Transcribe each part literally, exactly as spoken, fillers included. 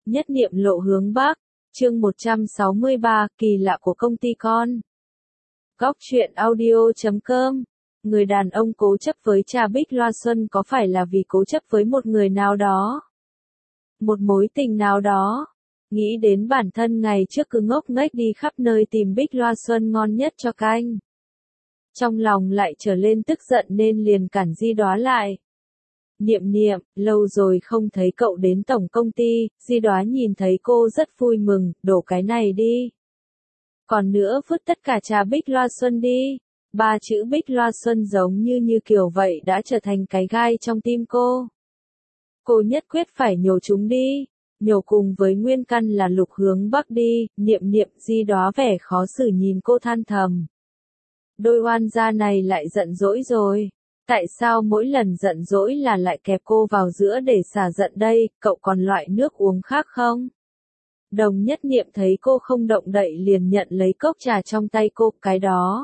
Nhất niệm lộ hướng Bắc, chương một trăm sáu mươi ba, kỳ lạ của công ty con. Góc truyện audio chấm com. Người đàn ông cố chấp với Trà Bích Loa Xuân có phải là vì cố chấp với một người nào đó? Một mối tình nào đó? Nghĩ đến bản thân ngày trước cứ ngốc nghếch đi khắp nơi tìm Bích Loa Xuân ngon nhất cho canh. Trong lòng lại trở lên tức giận nên liền cản Di Đóa lại. Niệm niệm, lâu rồi không thấy cậu đến tổng công ty. Di Đóa nhìn thấy cô rất vui mừng, đổ cái này đi. Còn nữa vứt tất cả trà Bích Loa Xuân đi. Ba chữ Bích Loa Xuân giống như như kiểu vậy đã trở thành cái gai trong tim cô. Cô nhất quyết phải nhổ chúng đi. Nhổ cùng với nguyên căn là Lục Hướng Bắc đi. Niệm niệm, Di Đóa vẻ khó xử nhìn cô than thầm. Đôi oan gia này lại giận dỗi rồi. Tại sao mỗi lần giận dỗi là lại kẹp cô vào giữa để xả giận đây, cậu còn loại nước uống khác không? Đồng Nhất Niệm thấy cô không động đậy liền nhận lấy cốc trà trong tay cô, cái đó.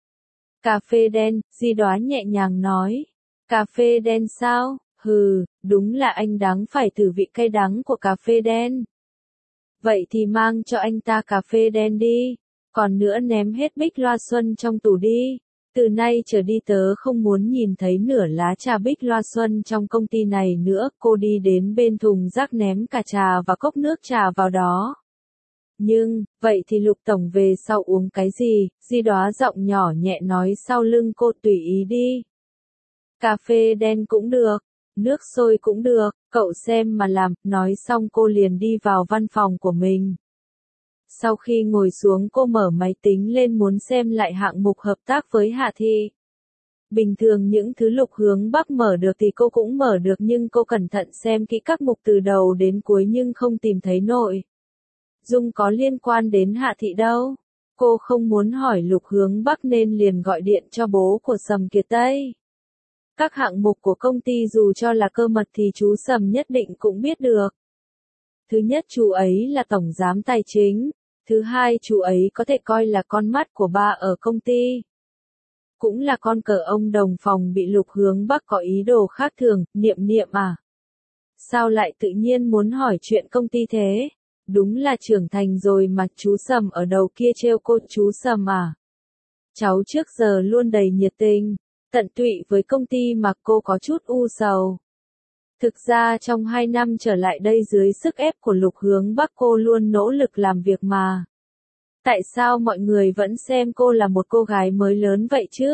Cà phê đen, Di Đóa nhẹ nhàng nói. Cà phê đen sao? Hừ, đúng là anh đáng phải thử vị cay đắng của cà phê đen. Vậy thì mang cho anh ta cà phê đen đi, còn nữa ném hết Bích Loa Xuân trong tủ đi. Từ nay trở đi tớ không muốn nhìn thấy nửa lá trà Bích Loa Xuân trong công ty này nữa. Cô đi đến bên thùng rác ném cả trà và cốc nước trà vào đó. Nhưng, vậy thì Lục Tổng về sau uống cái gì? Di Đóa giọng nhỏ nhẹ nói sau lưng cô, tùy ý đi. Cà phê đen cũng được, nước sôi cũng được, cậu xem mà làm. Nói xong cô liền đi vào văn phòng của mình. Sau khi ngồi xuống cô mở máy tính lên muốn xem lại hạng mục hợp tác với Hạ Thị. Bình thường những thứ Lục Hướng Bắc mở được thì cô cũng mở được, nhưng cô cẩn thận xem kỹ các mục từ đầu đến cuối nhưng không tìm thấy nội dung có liên quan đến Hạ Thị đâu. Cô không muốn hỏi Lục Hướng Bắc nên liền gọi điện cho bố của Sầm Kiệt Tây. Các hạng mục của công ty dù cho là cơ mật thì chú Sầm nhất định cũng biết được. Thứ nhất, chú ấy là tổng giám tài chính. Thứ hai, chú ấy có thể coi là con mắt của ba ở công ty. Cũng là con cờ ông đồng phòng bị Lục Hướng Bắc có ý đồ khác thường. Niệm niệm à? Sao lại tự nhiên muốn hỏi chuyện công ty thế? Đúng là trưởng thành rồi mà. Chú Sầm ở đầu kia trêu cô. Chú Sầm à? Cháu trước giờ luôn đầy nhiệt tình, tận tụy với công ty mà. Cô có chút u sầu. Thực ra trong hai năm trở lại đây dưới sức ép của Lục Hướng Bắc cô luôn nỗ lực làm việc mà. Tại sao mọi người vẫn xem cô là một cô gái mới lớn vậy chứ?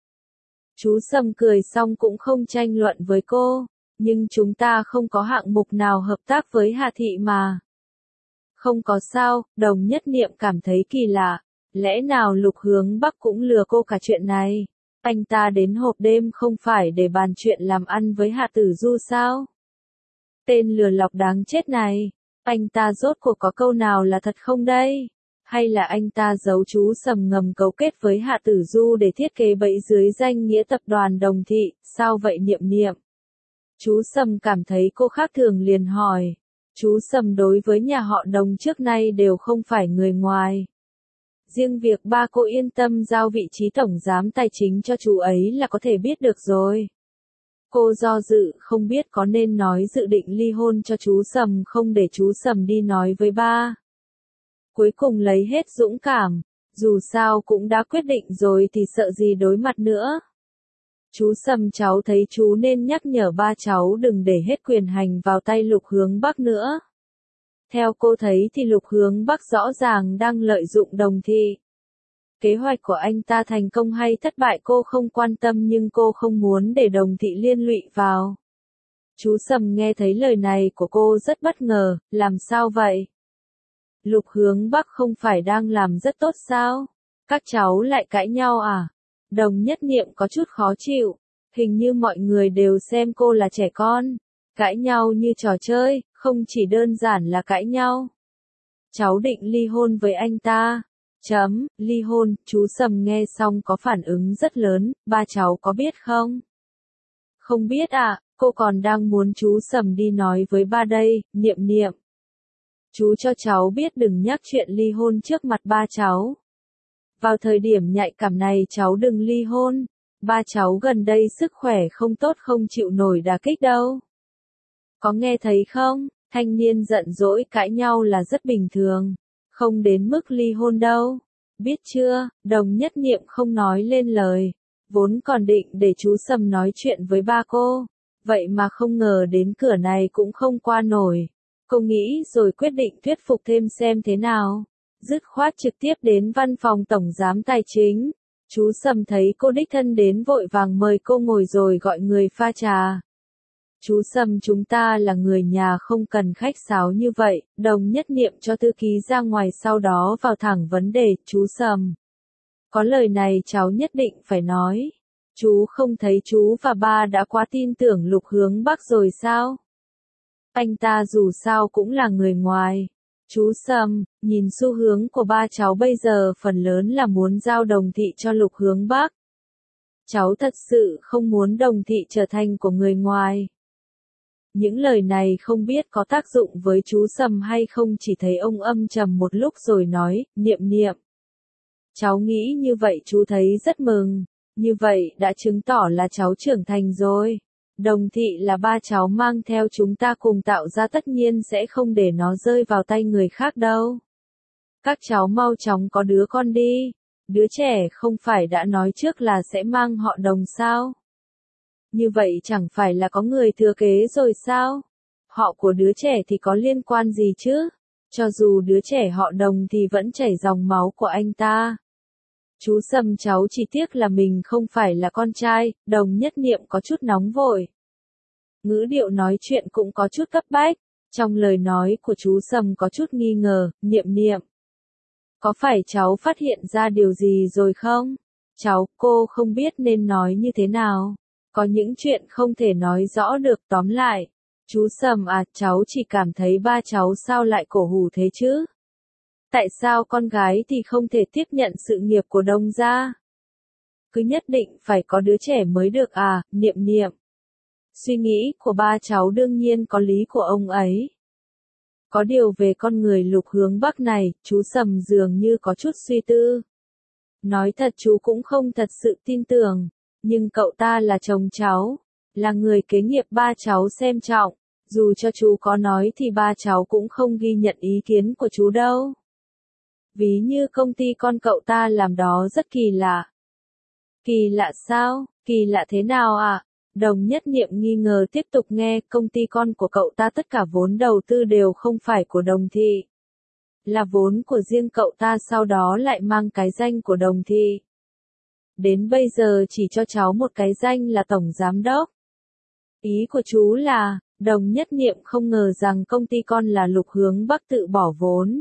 Chú Sầm cười xong cũng không tranh luận với cô. Nhưng chúng ta không có hạng mục nào hợp tác với Hà Thị mà. Không có sao, Đồng Nhất Niệm cảm thấy kỳ lạ. Lẽ nào Lục Hướng Bắc cũng lừa cô cả chuyện này? Anh ta đến hộp đêm không phải để bàn chuyện làm ăn với Hạ Tử Du sao? Tên lừa lọc đáng chết này, anh ta rốt cuộc có câu nào là thật không đây? Hay là anh ta giấu chú Sầm ngầm cấu kết với Hạ Tử Du để thiết kế bẫy dưới danh nghĩa tập đoàn Đồng Thị, sao vậy Niệm Niệm? Chú Sầm cảm thấy cô khác thường liền hỏi. Chú Sầm đối với nhà họ Đồng trước nay đều không phải người ngoài. Riêng việc ba cô yên tâm giao vị trí tổng giám tài chính cho chú ấy là có thể biết được rồi. Cô do dự không biết có nên nói dự định ly hôn cho chú Sầm không để chú Sầm đi nói với ba. Cuối cùng lấy hết dũng cảm, dù sao cũng đã quyết định rồi thì sợ gì đối mặt nữa. Chú Sầm, cháu thấy chú nên nhắc nhở ba cháu đừng để hết quyền hành vào tay Lục Hướng Bắc nữa. Theo cô thấy thì Lục Hướng Bắc rõ ràng đang lợi dụng Đồng Thị. Kế hoạch của anh ta thành công hay thất bại cô không quan tâm, nhưng cô không muốn để Đồng Thị liên lụy vào. Chú Sầm nghe thấy lời này của cô rất bất ngờ, làm sao vậy? Lục Hướng Bắc không phải đang làm rất tốt sao? Các cháu lại cãi nhau à? Đồng Nhất Niệm có chút khó chịu, hình như mọi người đều xem cô là trẻ con. Cãi nhau như trò chơi, không chỉ đơn giản là cãi nhau. Cháu định ly hôn với anh ta. Chấm, ly hôn, chú Sầm nghe xong có phản ứng rất lớn, ba cháu có biết không? Không biết à, cô còn đang muốn chú Sầm đi nói với ba đây. Niệm niệm. Chú cho cháu biết đừng nhắc chuyện ly hôn trước mặt ba cháu. Vào thời điểm nhạy cảm này cháu đừng ly hôn. Ba cháu gần đây sức khỏe không tốt, không chịu nổi đả kích đâu. Có nghe thấy không? Thanh niên giận dỗi cãi nhau là rất bình thường, không đến mức ly hôn đâu. Biết chưa, Đồng Nhất Niệm không nói lên lời, vốn còn định để chú Sầm nói chuyện với ba cô, vậy mà không ngờ đến cửa này cũng không qua nổi. Cô nghĩ rồi quyết định thuyết phục thêm xem thế nào. Dứt khoát trực tiếp đến văn phòng tổng giám tài chính. Chú Sầm thấy cô đích thân đến vội vàng mời cô ngồi rồi gọi người pha trà. Chú Sầm, chúng ta là người nhà, không cần khách sáo như vậy. Đồng Nhất Niệm cho thư ký ra ngoài, sau đó vào thẳng vấn đề. Chú Sầm, có lời này cháu nhất định phải nói. Chú không thấy chú và ba đã quá tin tưởng Lục Hướng Bắc rồi sao? Anh ta dù sao cũng là người ngoài. Chú Sầm, nhìn xu hướng của ba cháu bây giờ phần lớn là muốn giao Đồng Thị cho Lục Hướng Bắc. Cháu thật sự không muốn Đồng Thị trở thành của người ngoài. Những lời này không biết có tác dụng với chú Sầm hay không, chỉ thấy ông âm trầm một lúc rồi nói, Niệm Niệm. Cháu nghĩ như vậy chú thấy rất mừng, như vậy đã chứng tỏ là cháu trưởng thành rồi. Đồng Thị là ba cháu mang theo chúng ta cùng tạo ra, tất nhiên sẽ không để nó rơi vào tay người khác đâu. Các cháu mau chóng có đứa con đi, đứa trẻ không phải đã nói trước là sẽ mang họ Đồng sao? Như vậy chẳng phải là có người thừa kế rồi sao? Họ của đứa trẻ thì có liên quan gì chứ? Cho dù đứa trẻ họ Đồng thì vẫn chảy dòng máu của anh ta. Chú Sầm, cháu chỉ tiếc là mình không phải là con trai. Đồng Nhất Niệm có chút nóng vội. Ngữ điệu nói chuyện cũng có chút cấp bách. Trong lời nói của chú Sầm có chút nghi ngờ. Niệm Niệm, có phải cháu phát hiện ra điều gì rồi không? Cháu, cô không biết nên nói như thế nào. Có những chuyện không thể nói rõ được, tóm lại. Chú Sầm à, cháu chỉ cảm thấy ba cháu sao lại cổ hủ thế chứ? Tại sao con gái thì không thể tiếp nhận sự nghiệp của Đồng gia? Cứ nhất định phải có đứa trẻ mới được à? Niệm Niệm, suy nghĩ của ba cháu đương nhiên có lý của ông ấy. Có điều về con người Lục Hướng Bắc này, chú Sầm dường như có chút suy tư. Nói thật chú cũng không thật sự tin tưởng, nhưng cậu ta là chồng cháu, là người kế nghiệp ba cháu xem trọng. Dù cho chú có nói thì ba cháu cũng không ghi nhận ý kiến của chú đâu. Ví như công ty con cậu ta làm đó rất kỳ lạ. Kỳ lạ sao? Kỳ lạ thế nào ạ? À? Đồng Nhất Niệm nghi ngờ tiếp tục nghe. Công ty con của cậu ta tất cả vốn đầu tư đều không phải của Đồng Thị, là vốn của riêng cậu ta, sau đó lại mang cái danh của Đồng Thị. Đến bây giờ chỉ cho cháu một cái danh là tổng giám đốc. Ý của chú là, Đồng Nhất Niệm không ngờ rằng công ty con là Lục Hướng Bắc tự bỏ vốn.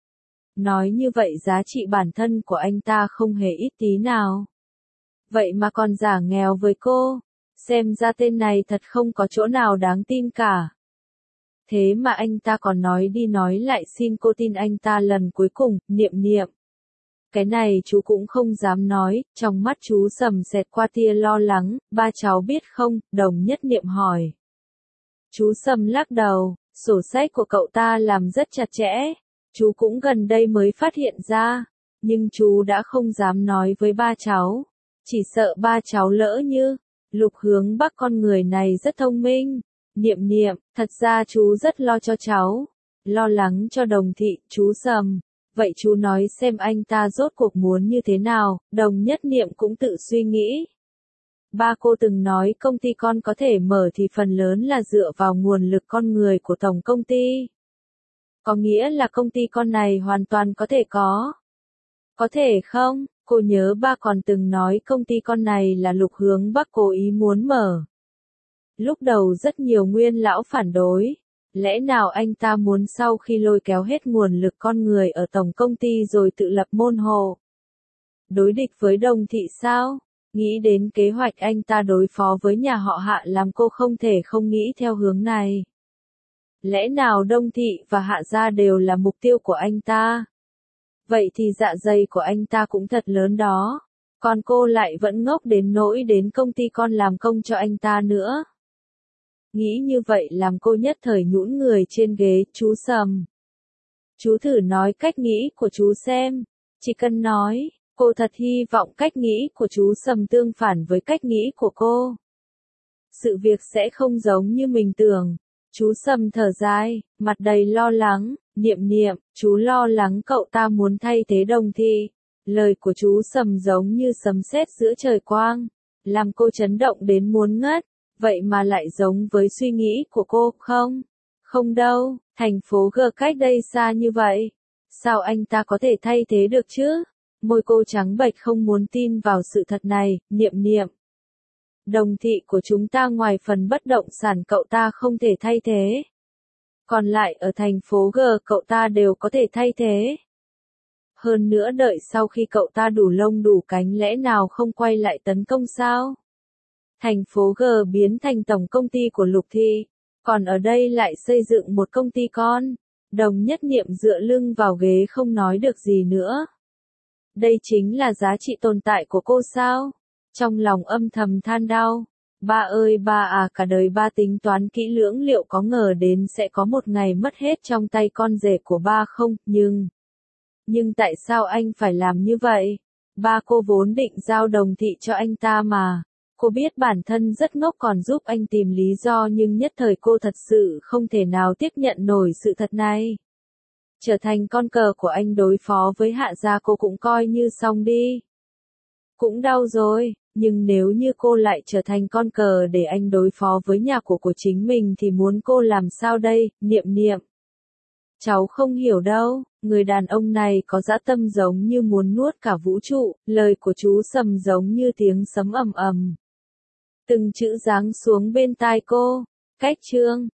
Nói như vậy giá trị bản thân của anh ta không hề ít tí nào. Vậy mà còn giả nghèo với cô. Xem ra tên này thật không có chỗ nào đáng tin cả. Thế mà anh ta còn nói đi nói lại xin cô tin anh ta lần cuối cùng. Niệm Niệm, cái này chú cũng không dám nói. Trong mắt chú Sầm xẹt qua tia lo lắng. Ba cháu biết không? Đồng Nhất Niệm hỏi. Chú Sầm lắc đầu. Sổ sách của cậu ta làm rất chặt chẽ. Chú cũng gần đây mới phát hiện ra. Nhưng chú đã không dám nói với ba cháu. Chỉ sợ ba cháu lỡ như. Lục Hướng Bắc con người này rất thông minh. Niệm Niệm, thật ra chú rất lo cho cháu. Lo lắng cho Đồng Thị. Chú Sầm, vậy chú nói xem anh ta rốt cuộc muốn như thế nào? Đồng Nhất Niệm cũng tự suy nghĩ. Ba cô từng nói công ty con có thể mở thì phần lớn là dựa vào nguồn lực con người của tổng công ty. Có nghĩa là công ty con này hoàn toàn có thể có. Có thể không? Cô nhớ ba còn từng nói công ty con này là Lục Hướng Bắc cố ý muốn mở. Lúc đầu rất nhiều nguyên lão phản đối. Lẽ nào anh ta muốn sau khi lôi kéo hết nguồn lực con người ở tổng công ty rồi tự lập môn hộ? Đối địch với Đồng Thị sao? Nghĩ đến kế hoạch anh ta đối phó với nhà họ Hạ làm cô không thể không nghĩ theo hướng này. Lẽ nào Đông Thị và Hạ gia đều là mục tiêu của anh ta? Vậy thì dạ dày của anh ta cũng thật lớn đó. Còn cô lại vẫn ngốc đến nỗi đến công ty con làm công cho anh ta nữa. Nghĩ như vậy làm cô nhất thời nhũn người trên ghế. Chú Sầm, chú thử nói cách nghĩ của chú xem. Chỉ cần nói, cô thật hy vọng cách nghĩ của chú Sầm tương phản với cách nghĩ của cô. Sự việc sẽ không giống như mình tưởng. Chú Sầm thở dài, mặt đầy lo lắng, Niệm Niệm, chú lo lắng cậu ta muốn thay thế Đồng Thị. Lời của chú Sầm giống như sấm sét giữa trời quang, làm cô chấn động đến muốn ngất, vậy mà lại giống với suy nghĩ của cô, không? Không đâu, thành phố G cách đây xa như vậy. Sao anh ta có thể thay thế được chứ? Môi cô trắng bệch không muốn tin vào sự thật này, Niệm Niệm. Đồng Thị của chúng ta ngoài phần bất động sản cậu ta không thể thay thế. Còn lại ở thành phố G cậu ta đều có thể thay thế. Hơn nữa đợi sau khi cậu ta đủ lông đủ cánh lẽ nào không quay lại tấn công sao? Thành phố G biến thành tổng công ty của Lục Thị, còn ở đây lại xây dựng một công ty con. Đồng Nhất Niệm dựa lưng vào ghế không nói được gì nữa. Đây chính là giá trị tồn tại của cô sao? Trong lòng âm thầm than đau. Ba ơi ba à, cả đời ba tính toán kỹ lưỡng liệu có ngờ đến sẽ có một ngày mất hết trong tay con rể của ba không, nhưng... Nhưng tại sao anh phải làm như vậy? Ba cô vốn định giao Đồng Thị cho anh ta mà. Cô biết bản thân rất ngốc còn giúp anh tìm lý do nhưng nhất thời cô thật sự không thể nào tiếp nhận nổi sự thật này. Trở thành con cờ của anh đối phó với Hạ gia cô cũng coi như xong đi. Cũng đau rồi, nhưng nếu như cô lại trở thành con cờ để anh đối phó với nhà của của chính mình thì muốn cô làm sao đây, Niệm Niệm? Cháu không hiểu đâu, người đàn ông này có dã tâm giống như muốn nuốt cả vũ trụ, lời của chú Sầm giống như tiếng sấm ầm ầm. Từng chữ giáng xuống bên tai cô, cách chương.